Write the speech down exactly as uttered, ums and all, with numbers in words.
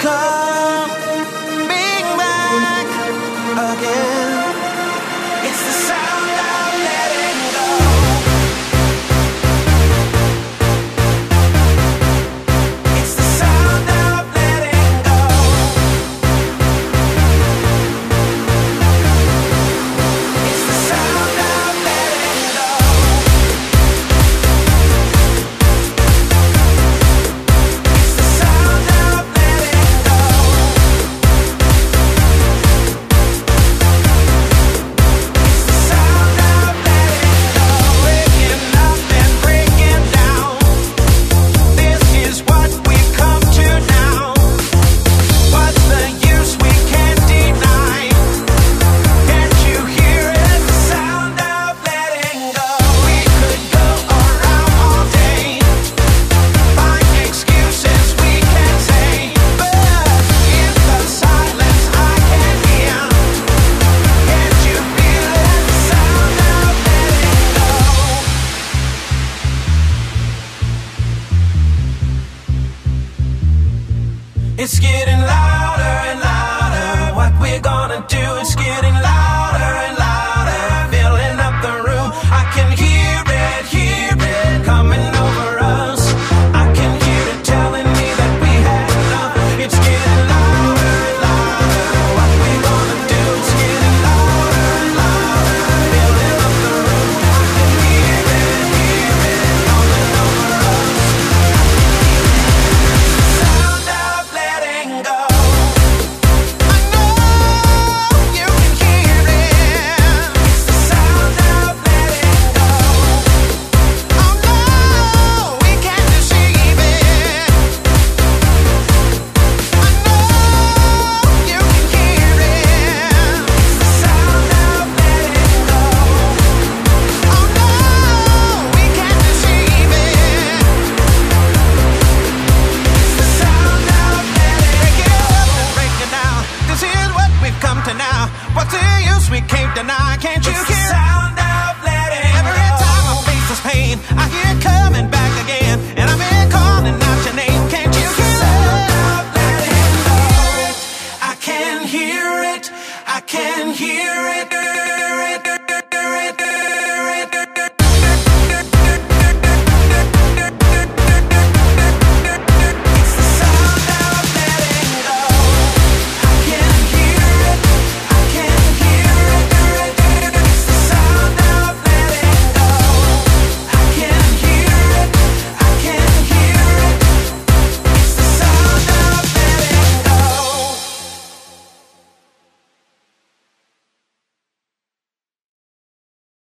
coming back again. It's the sound of letting go. It's the sound of letting go. It's the sound of letting go. It's the sound of letting go. It's the sound of letting go. Breaking up and breaking down. This is what we've come to now. What's the use? We can't deny. Can't you hear it? The sound of letting go. We could go around all day, find excuses we can say, but in the silence I can hear. Can't you feel it? The sound of letting go. It's getting louder and louder. What we're gonna do is getting louder and louder, filling up the room. I can hear it, hear it coming over us. I can hear it telling me that we had enough. It's getting louder and louder. What we're gonna do is getting louder and louder, filling up the room. I can hear it, hear it coming over us. Sound of letting go. I know you can hear it. It's the sound of letting go. Oh no, we can't deceive it. I know you can hear it. It's the sound of letting go. Oh no, we can't deceive it. It's the sound of letting go. Break it down. This is what we've come to now. What's the use? We can't deny. Can't you hear? The sound of letting go. Every time I face this pain, I hear it coming back again, and I'm in calling out your name. Can't you hear? The sound of letting go. I can hear it. I can hear it.